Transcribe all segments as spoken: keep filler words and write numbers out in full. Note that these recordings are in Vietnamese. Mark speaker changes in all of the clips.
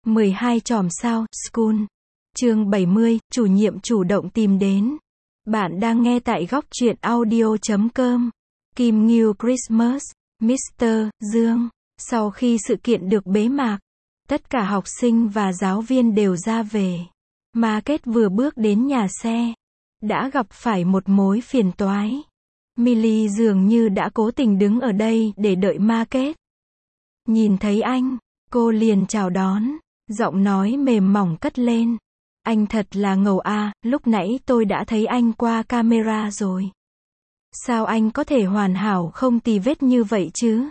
Speaker 1: mười hai chòm sao, School. Chương bảy mươi, chủ nhiệm chủ động tìm đến. Bạn đang nghe tại góc truyện audio chấm com. Kim Ngưu Christmas, mít tơ Dương. Sau khi sự kiện được bế mạc, tất cả học sinh và giáo viên đều ra về. Market vừa bước đến nhà xe, đã gặp phải một mối phiền toái. Millie dường như đã cố tình đứng ở đây để đợi Market. Nhìn thấy anh, cô liền chào đón, giọng nói mềm mỏng cất lên. Anh thật là ngầu à, lúc nãy tôi đã thấy anh qua camera rồi. Sao anh có thể hoàn hảo không tì vết như vậy chứ?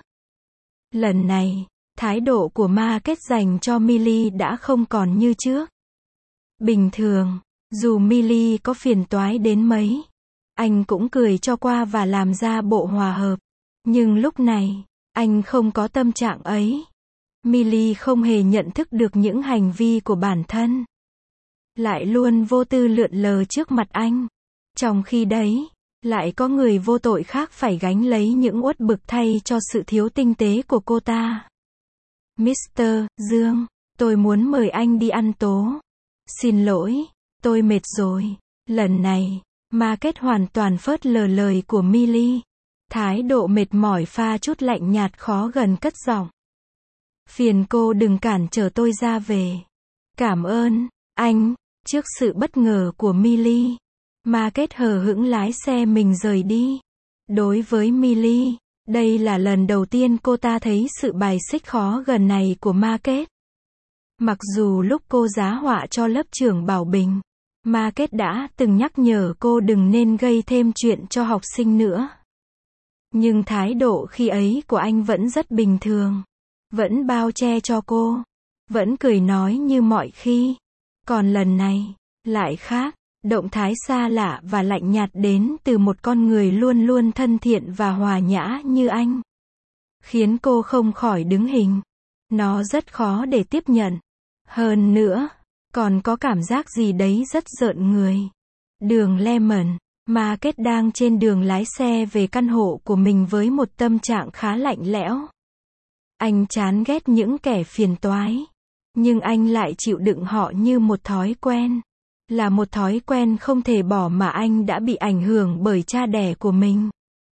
Speaker 1: Lần này, thái độ của Market dành cho Millie đã không còn như trước. Bình thường, dù Millie có phiền toái đến mấy, anh cũng cười cho qua và làm ra bộ hòa hợp. Nhưng lúc này, anh không có tâm trạng ấy. Millie không hề nhận thức được những hành vi của bản thân, lại luôn vô tư lượn lờ trước mặt anh. Trong khi đấy, lại có người vô tội khác phải gánh lấy những uất bực thay cho sự thiếu tinh tế của cô ta. mít tơ Dương, tôi muốn mời anh đi ăn tố. Xin lỗi, tôi mệt rồi. Lần này, Market hoàn toàn phớt lờ lời của Millie. Thái độ mệt mỏi pha chút lạnh nhạt khó gần cất giọng. Phiền cô đừng cản trở tôi ra về. Cảm ơn, anh. Trước sự bất ngờ của Millie, Market hờ hững lái xe mình rời đi. Đối với Millie, đây là lần đầu tiên cô ta thấy sự bài xích khó gần này của Market. Mặc dù lúc cô giá họa cho lớp trưởng Bảo Bình, Market đã từng nhắc nhở cô đừng nên gây thêm chuyện cho học sinh nữa. Nhưng thái độ khi ấy của anh vẫn rất bình thường. Vẫn bao che cho cô. Vẫn cười nói như mọi khi. Còn lần này, lại khác. Động thái xa lạ và lạnh nhạt đến từ một con người luôn luôn thân thiện và hòa nhã như anh, khiến cô không khỏi đứng hình. Nó rất khó để tiếp nhận. Hơn nữa, còn có cảm giác gì đấy rất rợn người. Đường Lemon, Market đang trên đường lái xe về căn hộ của mình với một tâm trạng khá lạnh lẽo. Anh chán ghét những kẻ phiền toái, nhưng anh lại chịu đựng họ như một thói quen. Là một thói quen không thể bỏ mà anh đã bị ảnh hưởng bởi cha đẻ của mình.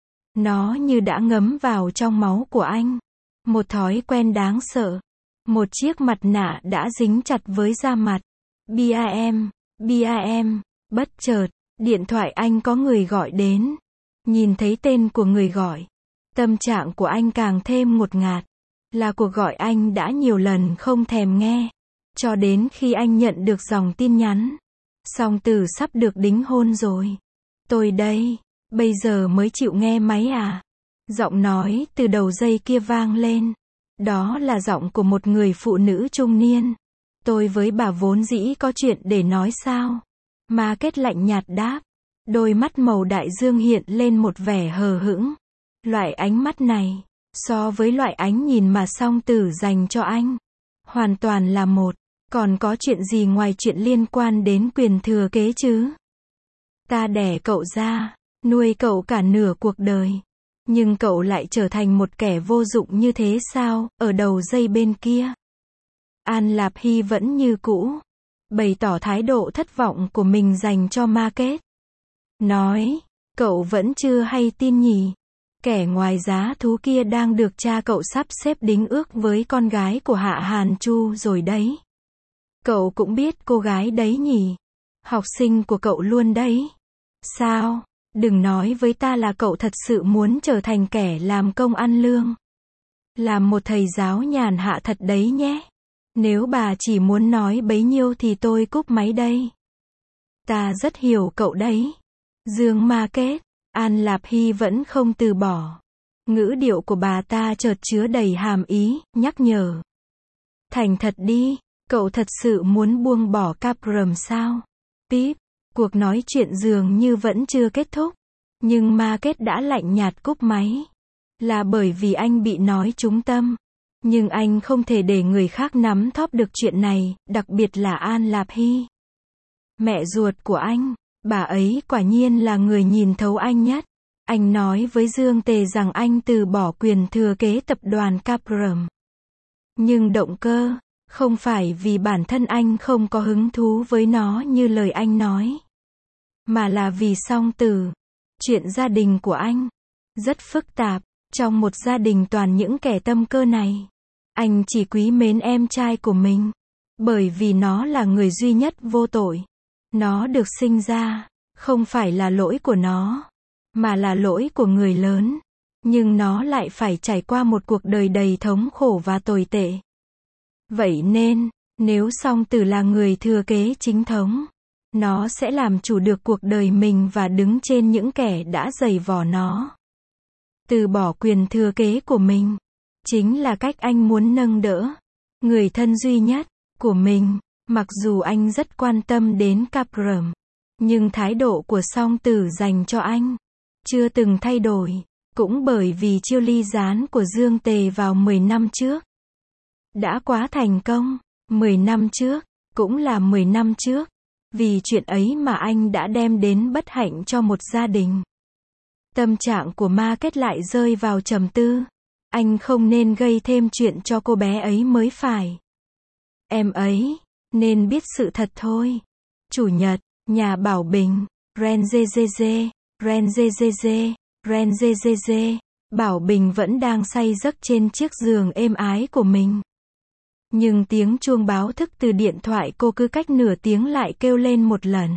Speaker 1: Nó như đã ngấm vào trong máu của anh. Một thói quen đáng sợ. Một chiếc mặt nạ đã dính chặt với da mặt. bam, bam, bất chợt, điện thoại anh có người gọi đến. Nhìn thấy tên của người gọi, tâm trạng của anh càng thêm ngột ngạt. Là cuộc gọi anh đã nhiều lần không thèm nghe, cho đến khi anh nhận được dòng tin nhắn. Song Tử sắp được đính hôn rồi. Tôi đây, bây giờ mới chịu nghe máy à? Giọng nói từ đầu dây kia vang lên. Đó là giọng của một người phụ nữ trung niên. Tôi với bà vốn dĩ có chuyện để nói sao? Market lạnh nhạt đáp. Đôi mắt màu đại dương hiện lên một vẻ hờ hững. Loại ánh mắt này, so với loại ánh nhìn mà Song Tử dành cho anh, hoàn toàn là một. Còn có chuyện gì ngoài chuyện liên quan đến quyền thừa kế chứ? Ta đẻ cậu ra, nuôi cậu cả nửa cuộc đời. Nhưng cậu lại trở thành một kẻ vô dụng như thế sao? Ở đầu dây bên kia, An Lạp Hy vẫn như cũ, bày tỏ thái độ thất vọng của mình dành cho Market. Nói, cậu vẫn chưa hay tin nhỉ? Kẻ ngoài giá thú kia đang được cha cậu sắp xếp đính ước với con gái của Hạ Hàn Chu rồi đấy. Cậu cũng biết cô gái đấy nhỉ? Học sinh của cậu luôn đấy. Sao? Đừng nói với ta là cậu thật sự muốn trở thành kẻ làm công ăn lương. Làm một thầy giáo nhàn hạ thật đấy nhé. Nếu bà chỉ muốn nói bấy nhiêu thì tôi cúp máy đây. Ta rất hiểu cậu đấy. Dương Market, An Lạp Hy vẫn không từ bỏ. Ngữ điệu của bà ta chợt chứa đầy hàm ý, nhắc nhở. Thành thật đi. Cậu thật sự muốn buông bỏ Caprum sao? Pip, cuộc nói chuyện dường như vẫn chưa kết thúc. Nhưng Market đã lạnh nhạt cúp máy. Là bởi vì anh bị nói trúng tâm. Nhưng anh không thể để người khác nắm thóp được chuyện này, đặc biệt là An Lạp Hy. Mẹ ruột của anh, bà ấy quả nhiên là người nhìn thấu anh nhất. Anh nói với Dương Tề rằng anh từ bỏ quyền thừa kế tập đoàn Caprum. Nhưng động cơ, Không phải vì bản thân anh không có hứng thú với nó như lời anh nói, mà là vì song tử. Chuyện gia đình của anh rất phức tạp. Trong một gia đình toàn những kẻ tâm cơ này, anh chỉ quý mến em trai của mình, bởi vì nó là người duy nhất vô tội. Nó được sinh ra, không phải là lỗi của nó, mà là lỗi của người lớn. Nhưng nó lại phải trải qua một cuộc đời đầy thống khổ và tồi tệ. Vậy nên, nếu song tử là người thừa kế chính thống, nó sẽ làm chủ được cuộc đời mình và đứng trên những kẻ đã giày vò nó. Từ bỏ quyền thừa kế của mình, chính là cách anh muốn nâng đỡ người thân duy nhất của mình. Mặc dù anh rất quan tâm đến Caprum, nhưng thái độ của song tử dành cho anh chưa từng thay đổi. Cũng bởi vì chiêu ly gián của Dương Tề vào mười năm trước đã quá thành công. mười năm trước, cũng là mười năm trước. Vì chuyện ấy mà anh đã đem đến bất hạnh cho một gia đình. Tâm trạng của Ma Kết lại rơi vào trầm tư. Anh không nên gây thêm chuyện cho cô bé ấy mới phải. Em ấy nên biết sự thật thôi. Chủ nhật, nhà Bảo Bình, Ren dê dê dê, Ren dê dê dê, Ren dê dê dê. Bảo Bình vẫn đang say giấc trên chiếc giường êm ái của mình. Nhưng tiếng chuông báo thức từ điện thoại cô cứ cách nửa tiếng lại kêu lên một lần.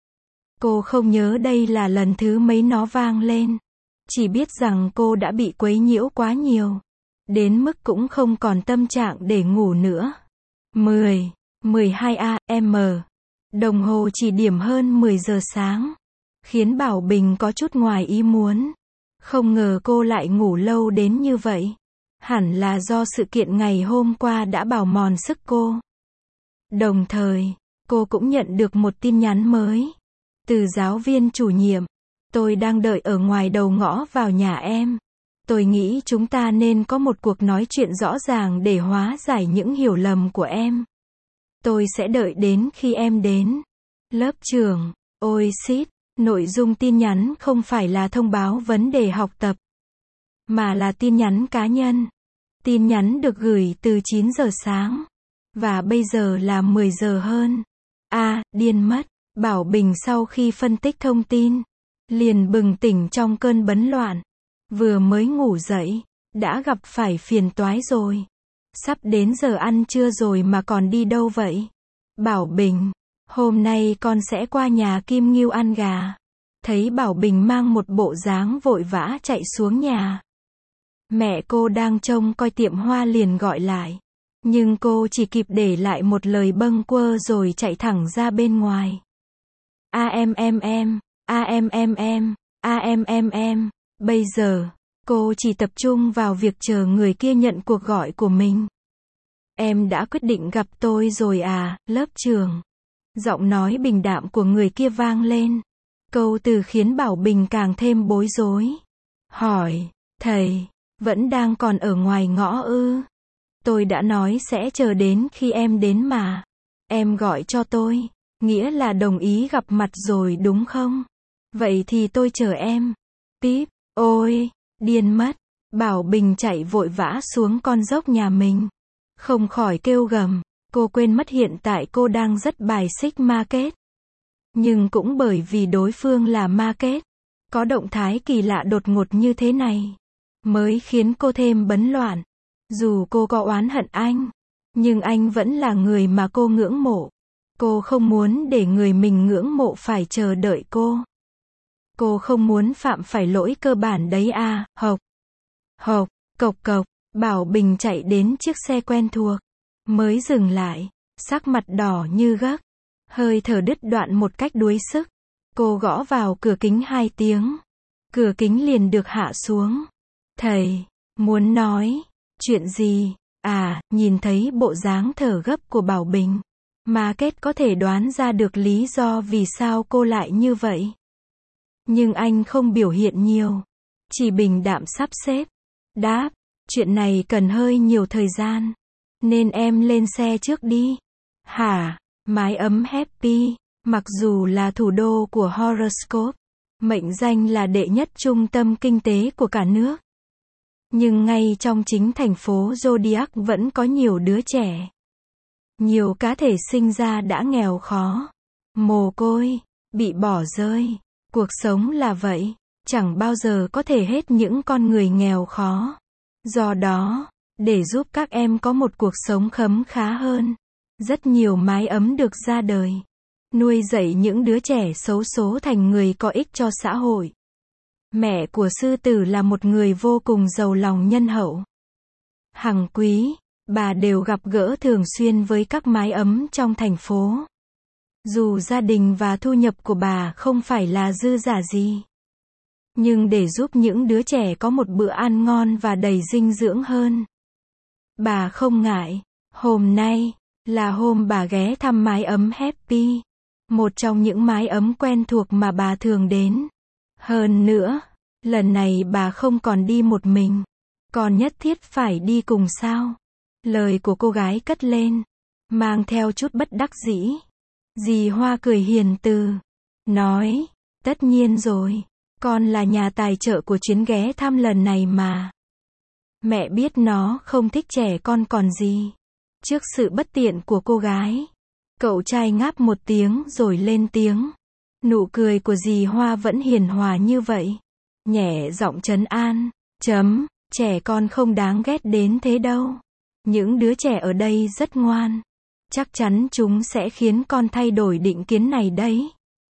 Speaker 1: Cô không nhớ đây là lần thứ mấy nó vang lên. Chỉ biết rằng cô đã bị quấy nhiễu quá nhiều. Đến mức cũng không còn tâm trạng để ngủ nữa. mười, mười hai a em. Đồng hồ chỉ điểm hơn mười giờ sáng. Khiến Bảo Bình có chút ngoài ý muốn. Không ngờ cô lại ngủ lâu đến như vậy. Hẳn là do sự kiện ngày hôm qua đã bào mòn sức cô. Đồng thời, cô cũng nhận được một tin nhắn mới. Từ giáo viên chủ nhiệm. Tôi đang đợi ở ngoài đầu ngõ vào nhà em. Tôi nghĩ chúng ta nên có một cuộc nói chuyện rõ ràng để hóa giải những hiểu lầm của em. Tôi sẽ đợi đến khi em đến. Lớp trưởng. Ôi xít. Nội dung tin nhắn không phải là thông báo vấn đề học tập, mà là tin nhắn cá nhân. Tin nhắn được gửi từ chín giờ sáng. Và bây giờ là mười giờ hơn. A, à, điên mất. Bảo Bình sau khi phân tích thông tin, liền bừng tỉnh trong cơn bấn loạn. Vừa mới ngủ dậy, đã gặp phải phiền toái rồi. Sắp đến giờ ăn trưa rồi mà còn đi đâu vậy? Bảo Bình, hôm nay con sẽ qua nhà Kim Ngưu ăn gà. Thấy Bảo Bình mang một bộ dáng vội vã chạy xuống nhà. Mẹ cô đang trông coi tiệm hoa liền gọi lại. Nhưng cô chỉ kịp để lại một lời bâng quơ rồi chạy thẳng ra bên ngoài. A em em em, a em em em, a em em em. Bây giờ, cô chỉ tập trung vào việc chờ người kia nhận cuộc gọi của mình. Em đã quyết định gặp tôi rồi à, lớp trưởng. Giọng nói bình đạm của người kia vang lên. Câu từ khiến Bảo Bình càng thêm bối rối. Hỏi, thầy, vẫn đang còn ở ngoài ngõ ư? Tôi đã nói sẽ chờ đến khi em đến mà. Em gọi cho tôi, nghĩa là đồng ý gặp mặt rồi đúng không? Vậy thì tôi chờ em. Píp, ôi, điên mất. Bảo Bình chạy vội vã xuống con dốc nhà mình. Không khỏi kêu gầm. Cô quên mất hiện tại cô đang rất bài xích Ma Kết. Nhưng cũng bởi vì đối phương là Ma Kết, có động thái kỳ lạ đột ngột như thế này, mới khiến cô thêm bấn loạn. Dù cô có oán hận anh, nhưng anh vẫn là người mà cô ngưỡng mộ. Cô không muốn để người mình ngưỡng mộ phải chờ đợi cô. Cô không muốn phạm phải lỗi cơ bản đấy à, hộc. Hộc, cộc cộc, Bảo Bình chạy đến chiếc xe quen thuộc. Mới dừng lại, sắc mặt đỏ như gấc, hơi thở đứt đoạn một cách đuối sức. Cô gõ vào cửa kính hai tiếng. Cửa kính liền được hạ xuống. Thầy, muốn nói, chuyện gì? À, nhìn thấy bộ dáng thở gấp của Bảo Bình, Ma Kết có thể đoán ra được lý do vì sao cô lại như vậy. Nhưng anh không biểu hiện nhiều, chỉ bình đạm sắp xếp. Đáp, chuyện này cần hơi nhiều thời gian, nên em lên xe trước đi. Hả? Mái ấm Happy, mặc dù là thủ đô của horoscope, mệnh danh là đệ nhất trung tâm kinh tế của cả nước. Nhưng ngay trong chính thành phố Zodiac vẫn có nhiều đứa trẻ Nhiều cá thể sinh ra đã nghèo khó, mồ côi, bị bỏ rơi. Cuộc sống là vậy, chẳng bao giờ có thể hết những con người nghèo khó. Do đó, để giúp các em có một cuộc sống khấm khá hơn, rất nhiều mái ấm được ra đời, nuôi dạy những đứa trẻ xấu số thành người có ích cho xã hội. Mẹ của sư tử là một người vô cùng giàu lòng nhân hậu. Hàng quý, bà đều gặp gỡ thường xuyên với các mái ấm trong thành phố. Dù gia đình và thu nhập của bà không phải là dư dả gì, nhưng để giúp những đứa trẻ có một bữa ăn ngon và đầy dinh dưỡng hơn, bà không ngại. Hôm nay là hôm bà ghé thăm mái ấm Happy, một trong những mái ấm quen thuộc mà bà thường đến. Hơn nữa, lần này bà không còn đi một mình, còn nhất thiết phải đi cùng sao? Lời của cô gái cất lên, mang theo chút bất đắc dĩ. Dì Hoa cười hiền từ, nói, tất nhiên rồi, con là nhà tài trợ của chuyến ghé thăm lần này mà. Mẹ biết nó không thích trẻ con còn gì. Trước sự bất tiện của cô gái, cậu trai ngáp một tiếng rồi lên tiếng. Nụ cười của dì Hoa vẫn hiền hòa như vậy, nhẹ giọng trấn an, chấm, trẻ con không đáng ghét đến thế đâu. Những đứa trẻ ở đây rất ngoan, chắc chắn chúng sẽ khiến con thay đổi định kiến này đấy.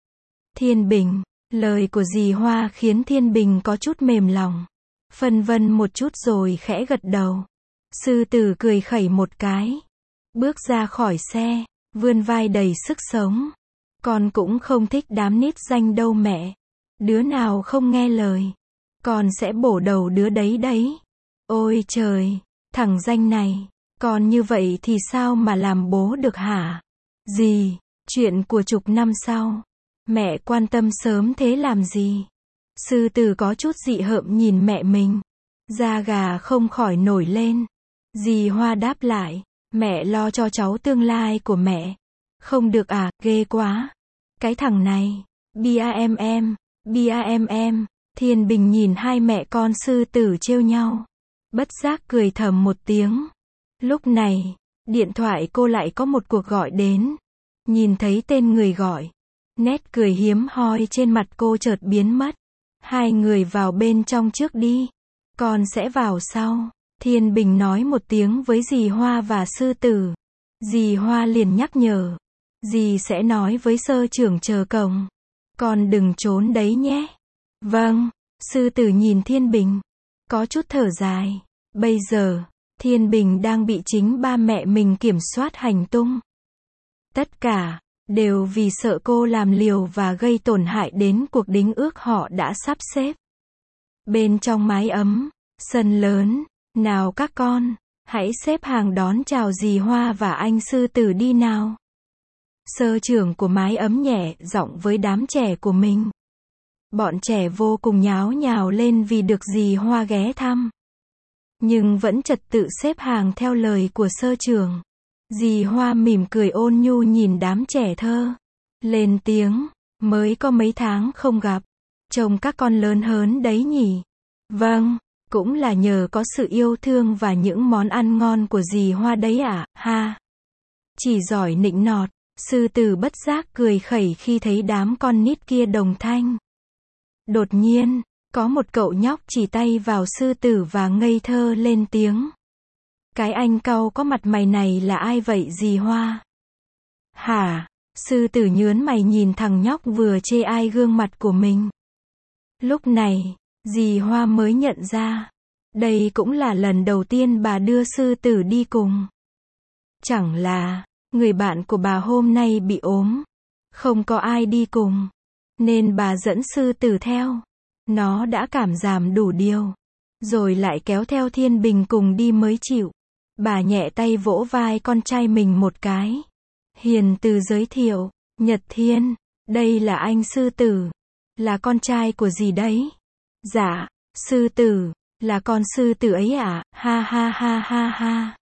Speaker 1: Thiên Bình, lời của dì Hoa khiến Thiên Bình có chút mềm lòng, phân vân một chút rồi khẽ gật đầu. Sư tử cười khẩy một cái, bước ra khỏi xe, vươn vai đầy sức sống. Con cũng không thích đám nít danh đâu mẹ. Đứa nào không nghe lời, con sẽ bổ đầu đứa đấy đấy. Ôi trời, thằng danh này, còn như vậy thì sao mà làm bố được hả? Dì, chuyện của chục năm sau, mẹ quan tâm sớm thế làm gì? Sư tử có chút dị hợm nhìn mẹ mình, da gà không khỏi nổi lên. Dì Hoa đáp lại, mẹ lo cho cháu tương lai của mẹ. Không được à, ghê quá. Cái thằng này, bam, bam. Thiên Bình nhìn hai mẹ con sư tử trêu nhau, bất giác cười thầm một tiếng. Lúc này, điện thoại cô lại có một cuộc gọi đến. Nhìn thấy tên người gọi, nét cười hiếm hoi trên mặt cô chợt biến mất. Hai người vào bên trong trước đi, con sẽ vào sau. Thiên Bình nói một tiếng với dì Hoa và sư tử. Dì Hoa liền nhắc nhở, dì sẽ nói với sơ trưởng chờ cổng. Con đừng trốn đấy nhé. Vâng. Sư tử nhìn Thiên Bình, có chút thở dài. Bây giờ, Thiên Bình đang bị chính ba mẹ mình kiểm soát hành tung. Tất cả, đều vì sợ cô làm liều và gây tổn hại đến cuộc đính ước họ đã sắp xếp. Bên trong mái ấm, sân lớn, nào các con, hãy xếp hàng đón chào dì Hoa và anh sư tử đi nào. Sơ trưởng của mái ấm nhẹ giọng với đám trẻ của mình. Bọn trẻ vô cùng nháo nhào lên vì được dì Hoa ghé thăm, nhưng vẫn trật tự xếp hàng theo lời của sơ trưởng. Dì Hoa mỉm cười ôn nhu nhìn đám trẻ thơ, lên tiếng, mới có mấy tháng không gặp, trông các con lớn hớn đấy nhỉ. Vâng, cũng là nhờ có sự yêu thương và những món ăn ngon của dì Hoa đấy ạ, à, ha. Chỉ giỏi nịnh nọt, sư tử bất giác cười khẩy khi thấy đám con nít kia đồng thanh. Đột nhiên, có một cậu nhóc chỉ tay vào sư tử và ngây thơ lên tiếng. Cái anh cau có mặt mày này là ai vậy dì Hoa? Hả? Sư tử nhớn mày nhìn thằng nhóc vừa chê ai gương mặt của mình. Lúc này, dì Hoa mới nhận ra, đây cũng là lần đầu tiên bà đưa sư tử đi cùng. Chẳng là, người bạn của bà hôm nay bị ốm, không có ai đi cùng, nên bà dẫn sư tử theo. Nó đã cảm giảm đủ điều, rồi lại kéo theo Thiên Bình cùng đi mới chịu. Bà nhẹ tay vỗ vai con trai mình một cái. Hiền từ giới thiệu, Nhật Thiên, đây là anh sư tử, là con trai của dì đấy. Dạ, sư tử, là con sư tử ấy à, ha ha ha ha ha.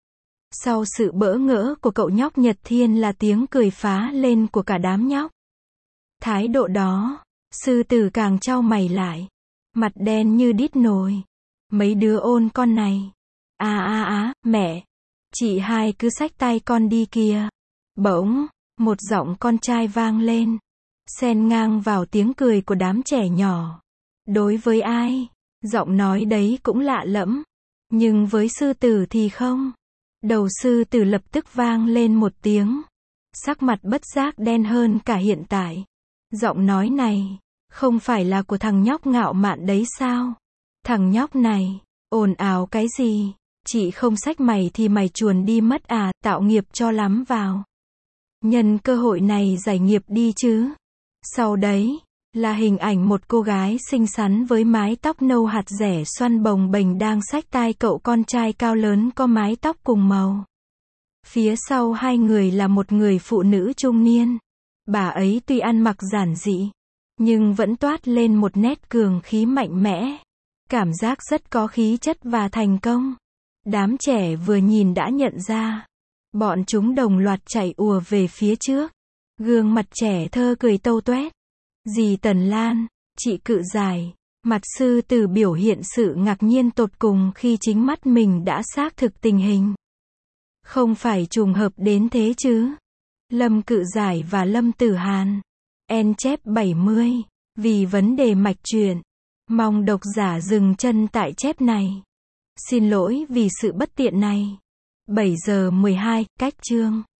Speaker 1: Sau sự bỡ ngỡ của cậu nhóc Nhật Thiên là tiếng cười phá lên của cả đám nhóc. Thái độ đó, sư tử càng chau mày lại, mặt đen như đít nồi. Mấy đứa ôn con này. À à à, mẹ, Chị hai cứ xách tay con đi kìa. Bỗng, một giọng con trai vang lên, xen ngang vào tiếng cười của đám trẻ nhỏ. Đối với ai, giọng nói đấy cũng lạ lẫm, nhưng với sư tử thì không. Đầu sư tử lập tức vang lên một tiếng, sắc mặt bất giác đen hơn cả hiện tại. Giọng nói này, không phải là của thằng nhóc ngạo mạn đấy sao? Thằng nhóc này, ồn ào cái gì? Chị không xách mày thì mày chuồn đi mất à, tạo nghiệp cho lắm vào. Nhân cơ hội này giải nghiệp đi chứ. Sau đấy, là hình ảnh một cô gái xinh xắn với mái tóc nâu hạt rẻ xoăn bồng bềnh đang xách tay cậu con trai cao lớn có mái tóc cùng màu. Phía sau hai người là một người phụ nữ trung niên. Bà ấy tuy ăn mặc giản dị, nhưng vẫn toát lên một nét cường khí mạnh mẽ. Cảm giác rất có khí chất và thành công. Đám trẻ vừa nhìn đã nhận ra. Bọn chúng đồng loạt chạy ùa về phía trước. Gương mặt trẻ thơ cười tâu toét. Dì Tần Lan, chị Cự Giải, mặt sư tử biểu hiện sự ngạc nhiên tột cùng khi chính mắt mình đã xác thực tình hình. Không phải trùng hợp đến thế chứ. Lâm Cự Giải và Lâm Tử Hàn. En chép bảy mươi. Vì vấn đề mạch truyện. Mong độc giả dừng chân tại chép này. Xin lỗi vì sự bất tiện này. bảy giờ mười hai, cách chương.